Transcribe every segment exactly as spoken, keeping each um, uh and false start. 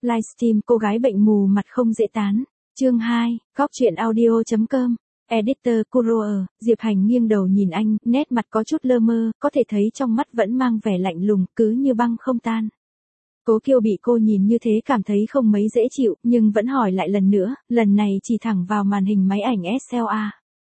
Livestream cô gái bệnh mù mặt không dễ tán. Chương hai, góc truyện audio chấm com. Editor Kuroer, Diệp Hành nghiêng đầu nhìn anh, nét mặt có chút lơ mơ, có thể thấy trong mắt vẫn mang vẻ lạnh lùng, cứ như băng không tan. Cố Kiêu bị cô nhìn như thế cảm thấy không mấy dễ chịu, nhưng vẫn hỏi lại lần nữa, lần này chỉ thẳng vào màn hình máy ảnh ét lờ a.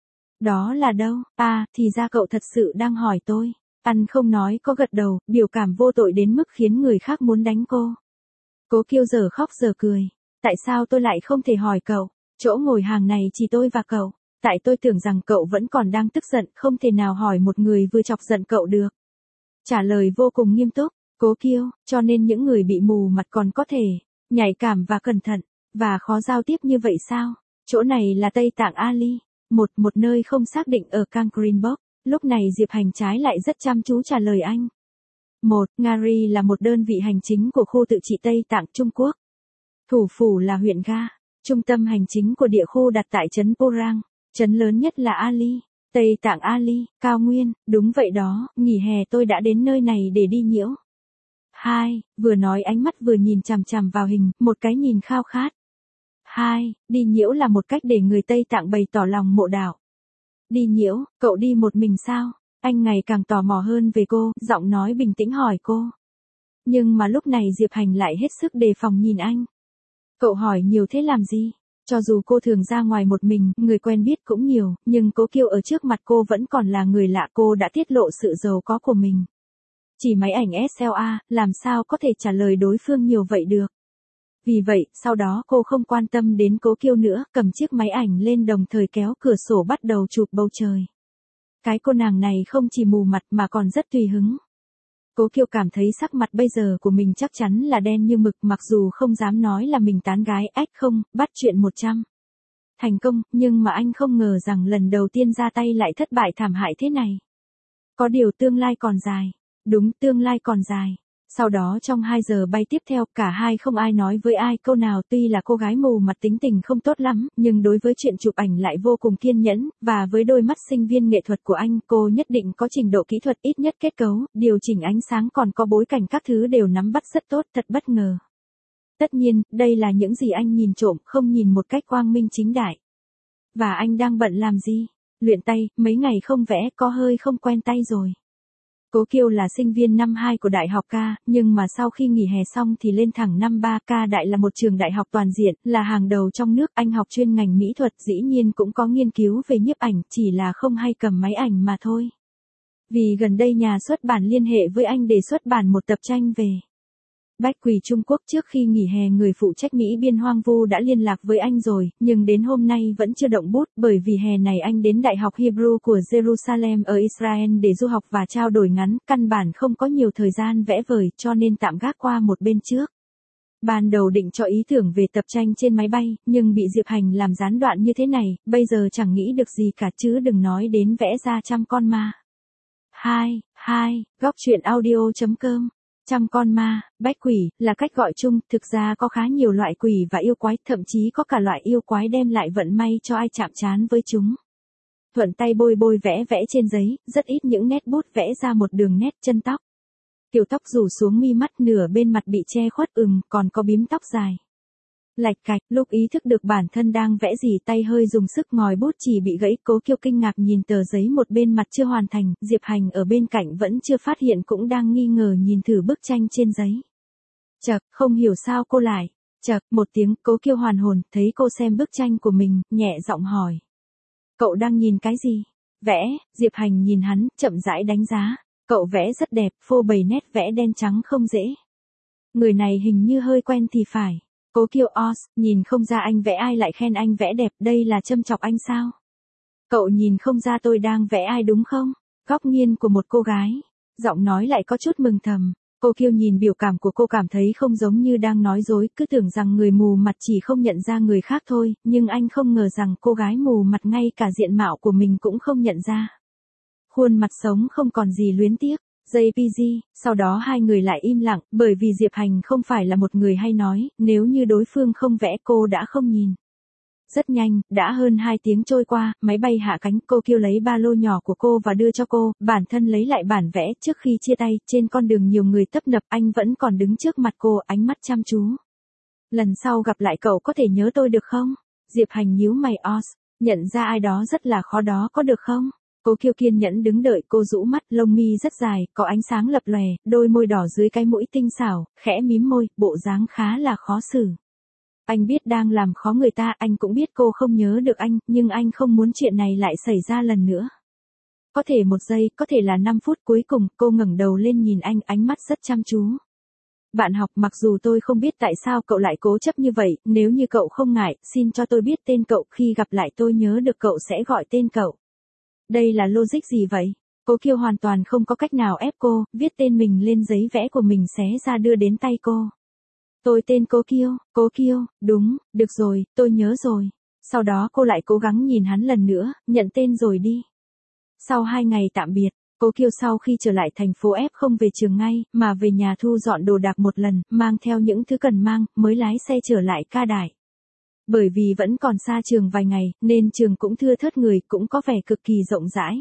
Đó là đâu? À, thì ra cậu thật sự đang hỏi tôi. Anh không nói có gật đầu, biểu cảm vô tội đến mức khiến người khác muốn đánh cô. Cố Kiêu giờ khóc giờ cười. Tại sao tôi lại không thể hỏi cậu? Chỗ ngồi hàng này chỉ tôi và cậu. Tại tôi tưởng rằng cậu vẫn còn đang tức giận, không thể nào hỏi một người vừa chọc giận cậu được. Trả lời vô cùng nghiêm túc. Cố Kiêu, cho nên những người bị mù mặt còn có thể nhạy cảm và cẩn thận, và khó giao tiếp như vậy sao? Chỗ này là Tây Tạng Ali, một một nơi không xác định ở Kangrinbox. Lúc này Diệp Hành trái lại rất chăm chú trả lời anh. một. Ngari là một đơn vị hành chính của khu tự trị Tây Tạng Trung Quốc. Thủ phủ là huyện Ga. Trung tâm hành chính của địa khu đặt tại trấn Porang. Trấn lớn nhất là Ali. Tây Tạng Ali, cao nguyên, đúng vậy đó, nghỉ hè tôi đã đến nơi này để đi nhiễu. hai. Vừa nói ánh mắt vừa nhìn chằm chằm vào hình, một cái nhìn khao khát. hai. Đi nhiễu là một cách để người Tây Tạng bày tỏ lòng mộ đạo. Đi nhiễu, cậu đi một mình sao? Anh ngày càng tò mò hơn về cô, giọng nói bình tĩnh hỏi cô. Nhưng mà lúc này Diệp Hành lại hết sức đề phòng nhìn anh. Cậu hỏi nhiều thế làm gì? Cho dù cô thường ra ngoài một mình, người quen biết cũng nhiều, nhưng Cố Kiêu ở trước mặt cô vẫn còn là người lạ, cô đã tiết lộ sự giàu có của mình. Chỉ máy ảnh ét lờ a, làm sao có thể trả lời đối phương nhiều vậy được. Vì vậy, sau đó cô không quan tâm đến Cố Kiêu nữa, cầm chiếc máy ảnh lên đồng thời kéo cửa sổ bắt đầu chụp bầu trời. Cái cô nàng này không chỉ mù mặt mà còn rất tùy hứng. Cố Kiêu cảm thấy sắc mặt bây giờ của mình chắc chắn là đen như mực, mặc dù không dám nói là mình tán gái, ách không, bắt chuyện một trăm. Thành công, nhưng mà anh không ngờ rằng lần đầu tiên ra tay lại thất bại thảm hại thế này. Có điều tương lai còn dài. Đúng, tương lai còn dài. Sau đó trong hai giờ bay tiếp theo, cả hai không ai nói với ai câu nào. Tuy là cô gái mù mặt tính tình không tốt lắm, nhưng đối với chuyện chụp ảnh lại vô cùng kiên nhẫn, và với đôi mắt sinh viên nghệ thuật của anh, cô nhất định có trình độ kỹ thuật, ít nhất kết cấu, điều chỉnh ánh sáng còn có bối cảnh các thứ đều nắm bắt rất tốt, thật bất ngờ. Tất nhiên, đây là những gì anh nhìn trộm, không nhìn một cách quang minh chính đại. Và anh đang bận làm gì? Luyện tay, mấy ngày không vẽ, có hơi không quen tay rồi. Cố Kiêu là sinh viên năm hai của Đại học K, nhưng mà sau khi nghỉ hè xong thì lên thẳng năm ba. K Đại là một trường đại học toàn diện, là hàng đầu trong nước. Anh học chuyên ngành mỹ thuật, dĩ nhiên cũng có nghiên cứu về nhiếp ảnh, chỉ là không hay cầm máy ảnh mà thôi. Vì gần đây nhà xuất bản liên hệ với anh để xuất bản một tập tranh về Bách Quỳ Trung Quốc. Trước khi nghỉ hè, người phụ trách Mỹ biên Hoang Vu đã liên lạc với anh rồi, nhưng đến hôm nay vẫn chưa động bút, bởi vì hè này anh đến Đại học Hebrew của Jerusalem ở Israel để du học và trao đổi ngắn, căn bản không có nhiều thời gian vẽ vời, cho nên tạm gác qua một bên trước. Ban đầu định cho ý tưởng về tập tranh trên máy bay, nhưng bị Diệp Hành làm gián đoạn như thế này, bây giờ chẳng nghĩ được gì cả, chứ đừng nói đến vẽ ra trăm con ma. hai. hai. Góc truyện audio chấm com. Trăm con ma, bách quỷ, là cách gọi chung, thực ra có khá nhiều loại quỷ và yêu quái, thậm chí có cả loại yêu quái đem lại vận may cho ai chạm trán với chúng. Thuận tay bôi bôi vẽ vẽ trên giấy, rất ít những nét bút vẽ ra một đường nét chân tóc. Kiểu tóc rủ xuống mi mắt, nửa bên mặt bị che khuất, ừm, còn có bím tóc dài. Lạch cạch, lúc ý thức được bản thân đang vẽ gì, tay hơi dùng sức, ngòi bút chỉ bị gãy. Cố Kiêu kinh ngạc nhìn tờ giấy một bên mặt chưa hoàn thành, Diệp Hành ở bên cạnh vẫn chưa phát hiện, cũng đang nghi ngờ nhìn thử bức tranh trên giấy. Chậc, không hiểu sao cô lại. Chậc, một tiếng, Cố Kiêu hoàn hồn, thấy cô xem bức tranh của mình, nhẹ giọng hỏi. Cậu đang nhìn cái gì? Vẽ. Diệp Hành nhìn hắn, chậm rãi đánh giá. Cậu vẽ rất đẹp, phô bày nét vẽ đen trắng không dễ. Người này hình như hơi quen thì phải. Cố Kiêu os, nhìn không ra anh vẽ ai lại khen anh vẽ đẹp, đây là châm chọc anh sao? Cậu nhìn không ra tôi đang vẽ ai đúng không? Góc nghiêng của một cô gái. Giọng nói lại có chút mừng thầm. Cố Kiêu nhìn biểu cảm của cô cảm thấy không giống như đang nói dối, cứ tưởng rằng người mù mặt chỉ không nhận ra người khác thôi, nhưng anh không ngờ rằng cô gái mù mặt ngay cả diện mạo của mình cũng không nhận ra. Khuôn mặt sống không còn gì luyến tiếc. gi pê giê, sau đó hai người lại im lặng, bởi vì Diệp Hành không phải là một người hay nói, nếu như đối phương không vẽ cô đã không nhìn. Rất nhanh, đã hơn hai tiếng trôi qua, máy bay hạ cánh, cô Kiêu lấy ba lô nhỏ của cô và đưa cho cô, bản thân lấy lại bản vẽ. Trước khi chia tay, trên con đường nhiều người tấp nập, anh vẫn còn đứng trước mặt cô, ánh mắt chăm chú. Lần sau gặp lại cậu có thể nhớ tôi được không? Diệp Hành nhíu mày os, nhận ra ai đó rất là khó đó có được không? Cố Kiêu kiên nhẫn đứng đợi, cô rũ mắt, lông mi rất dài, có ánh sáng lập lòe, đôi môi đỏ dưới cái mũi tinh xảo, khẽ mím môi, bộ dáng khá là khó xử. Anh biết đang làm khó người ta, anh cũng biết cô không nhớ được anh, nhưng anh không muốn chuyện này lại xảy ra lần nữa. Có thể một giây, có thể là năm phút, cuối cùng, cô ngẩng đầu lên nhìn anh, ánh mắt rất chăm chú. Bạn học, mặc dù tôi không biết tại sao cậu lại cố chấp như vậy, nếu như cậu không ngại, xin cho tôi biết tên cậu, khi gặp lại tôi nhớ được cậu sẽ gọi tên cậu. Đây là logic gì vậy? Cố Kiêu hoàn toàn không có cách nào ép cô, viết tên mình lên giấy vẽ của mình xé ra đưa đến tay cô. Tôi tên Cố Kiêu, Cố Kiêu, đúng, được rồi, tôi nhớ rồi. Sau đó cô lại cố gắng nhìn hắn lần nữa, nhận tên rồi đi. Sau hai ngày tạm biệt, Cố Kiêu sau khi trở lại thành phố F không về trường ngay, mà về nhà thu dọn đồ đạc một lần, mang theo những thứ cần mang, mới lái xe trở lại Ca Đài. Bởi vì vẫn còn xa trường vài ngày, nên trường cũng thưa thớt người, cũng có vẻ cực kỳ rộng rãi.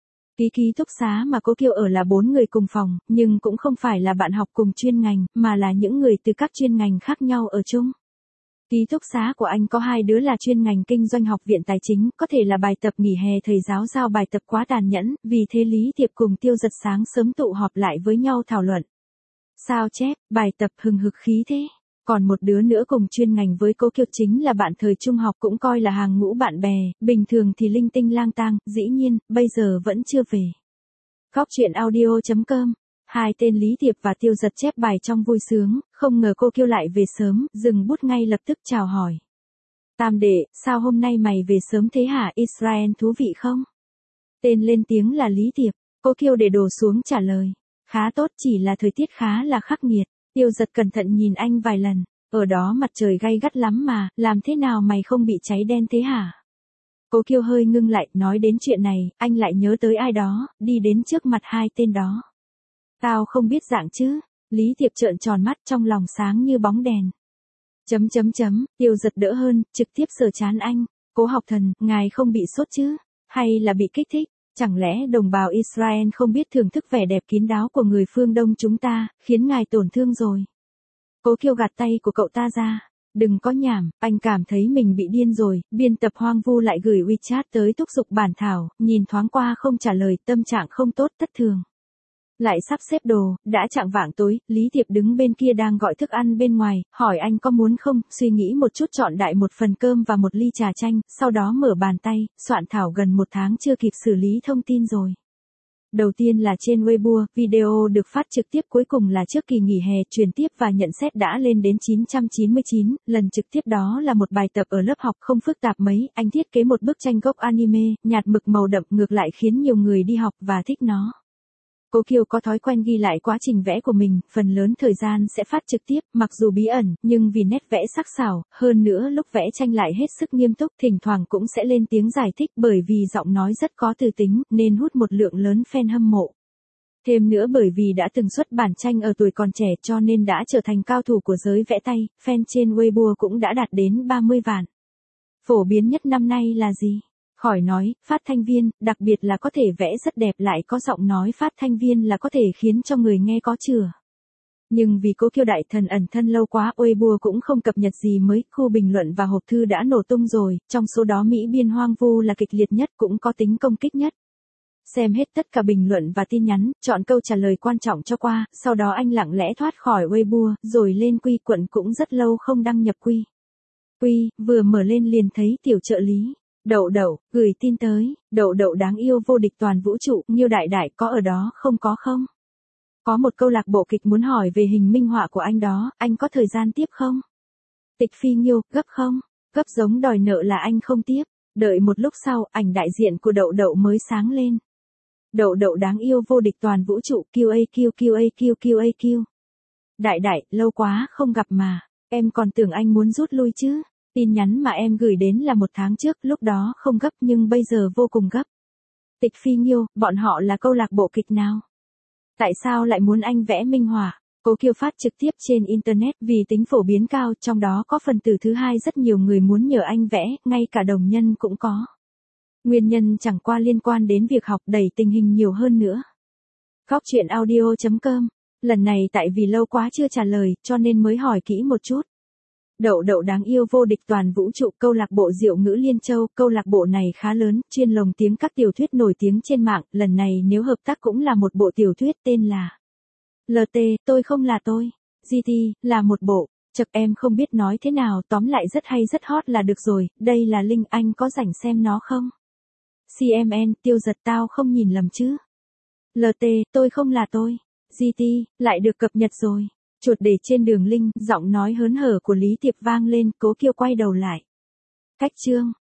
Ký ký túc xá mà Cố Kiêu ở là bốn người cùng phòng, nhưng cũng không phải là bạn học cùng chuyên ngành, mà là những người từ các chuyên ngành khác nhau ở chung. Ký túc xá của anh có hai đứa là chuyên ngành kinh doanh học viện tài chính, có thể là bài tập nghỉ hè thầy giáo giao bài tập quá tàn nhẫn, vì thế Lý Thiệp cùng Tiêu Giật sáng sớm tụ họp lại với nhau thảo luận. Sao chép, bài tập hừng hực khí thế. Còn một đứa nữa cùng chuyên ngành với Cố Kiêu chính là bạn thời trung học, cũng coi là hàng ngũ bạn bè, bình thường thì linh tinh lang tang, dĩ nhiên, bây giờ vẫn chưa về. Góc truyện audio chấm com. Hai tên Lý Thiệp và Tiêu Giật chép bài trong vui sướng, không ngờ Cố Kiêu lại về sớm, dừng bút ngay lập tức chào hỏi. Tam đệ, sao hôm nay mày về sớm thế hả? Israel thú vị không? Tên lên tiếng là Lý Thiệp, Cố Kiêu để đồ xuống trả lời. Khá tốt, chỉ là thời tiết khá là khắc nghiệt. Tiêu Giật cẩn thận nhìn anh vài lần, ở đó mặt trời gay gắt lắm mà, làm thế nào mày không bị cháy đen thế hả? Cố Kiêu hơi ngưng lại, nói đến chuyện này, anh lại nhớ tới ai đó, đi đến trước mặt hai tên đó. Tao không biết dạng chứ? Lý Thiệp trợn tròn mắt, trong lòng sáng như bóng đèn. Chấm chấm chấm, Tiêu Giật đỡ hơn, trực tiếp sờ trán anh. Cố học thần, ngài không bị sốt chứ? Hay là bị kích thích? Chẳng lẽ đồng bào Israel không biết thưởng thức vẻ đẹp kín đáo của người phương Đông chúng ta, khiến ngài tổn thương rồi? Cố Kiêu gạt tay của cậu ta ra. Đừng có nhảm, anh cảm thấy mình bị điên rồi. Biên tập Hoang Vu lại gửi WeChat tới thúc giục bản thảo, nhìn thoáng qua không trả lời, tâm trạng không tốt thất thường. Lại sắp xếp đồ, đã chạng vạng tối, Lý Thiệp đứng bên kia đang gọi thức ăn bên ngoài, hỏi anh có muốn không, suy nghĩ một chút chọn đại một phần cơm và một ly trà chanh, sau đó mở bàn tay, soạn thảo gần một tháng chưa kịp xử lý thông tin rồi. Đầu tiên là trên Weibo, video được phát trực tiếp, cuối cùng là trước kỳ nghỉ hè, truyền tiếp và nhận xét đã lên đến chín trăm chín mươi chín, lần trực tiếp đó là một bài tập ở lớp học không phức tạp mấy, anh thiết kế một bức tranh gốc anime, nhạt mực màu đậm, ngược lại khiến nhiều người đi học và thích nó. Cố Kiêu có thói quen ghi lại quá trình vẽ của mình, phần lớn thời gian sẽ phát trực tiếp, mặc dù bí ẩn, nhưng vì nét vẽ sắc sảo, hơn nữa lúc vẽ tranh lại hết sức nghiêm túc, thỉnh thoảng cũng sẽ lên tiếng giải thích, bởi vì giọng nói rất có từ tính, nên hút một lượng lớn fan hâm mộ. Thêm nữa bởi vì đã từng xuất bản tranh ở tuổi còn trẻ cho nên đã trở thành cao thủ của giới vẽ tay, fan trên Weibo cũng đã đạt đến ba mươi vạn. Phổ biến nhất năm nay là gì? Khỏi nói, phát thanh viên, đặc biệt là có thể vẽ rất đẹp lại có giọng nói phát thanh viên là có thể khiến cho người nghe có chừa. Nhưng vì Cố Kiêu đại thần ẩn thân lâu quá, Weibo cũng không cập nhật gì mới, khu bình luận và hộp thư đã nổ tung rồi, trong số đó Mỹ biên Hoang Vu là kịch liệt nhất, cũng có tính công kích nhất. Xem hết tất cả bình luận và tin nhắn, chọn câu trả lời quan trọng cho qua, sau đó anh lặng lẽ thoát khỏi Weibo, rồi lên Quy Quận, cũng rất lâu không đăng nhập Quy. Quy, vừa mở lên liền thấy tiểu trợ lý. Đậu đậu, gửi tin tới, đậu đậu đáng yêu vô địch toàn vũ trụ, Nghiêu đại đại có ở đó không có không? Có một câu lạc bộ kịch muốn hỏi về hình minh họa của anh đó, anh có thời gian tiếp không? Tịch Phi Nghiêu, gấp không? Gấp giống đòi nợ là anh không tiếp. Đợi một lúc sau, ảnh đại diện của đậu đậu mới sáng lên. Đậu đậu đáng yêu vô địch toàn vũ trụ, Q A Q Q A Q Q A Q. Đại đại, lâu quá không gặp mà, em còn tưởng anh muốn rút lui chứ. Tin nhắn mà em gửi đến là một tháng trước, lúc đó không gấp nhưng bây giờ vô cùng gấp. Tịch Phi Nghiêu, bọn họ là câu lạc bộ kịch nào? Tại sao lại muốn anh vẽ minh họa? Cố Kiêu phát trực tiếp trên Internet vì tính phổ biến cao, trong đó có phần từ thứ hai rất nhiều người muốn nhờ anh vẽ, ngay cả đồng nhân cũng có. Nguyên nhân chẳng qua liên quan đến việc học, đẩy tình hình nhiều hơn nữa. Góc truyện audio chấm com. Lần này tại vì lâu quá chưa trả lời, cho nên mới hỏi kỹ một chút. Đậu đậu đáng yêu vô địch toàn vũ trụ, câu lạc bộ Diệu ngữ Liên Châu, câu lạc bộ này khá lớn, chuyên lồng tiếng các tiểu thuyết nổi tiếng trên mạng, lần này nếu hợp tác cũng là một bộ tiểu thuyết tên là lờ tê, tôi không là tôi. giê tê, là một bộ. Chật em không biết nói thế nào, tóm lại rất hay rất hot là được rồi, đây là link, anh có rảnh xem nó không? xê em en, Tiêu Giật, tao không nhìn lầm chứ? lờ tê, tôi không là tôi. giê tê, lại được cập nhật rồi. Chuột để trên đường link, giọng nói hớn hở của Lý Tiệp vang lên, Cố Kiều quay đầu lại. Cách chương.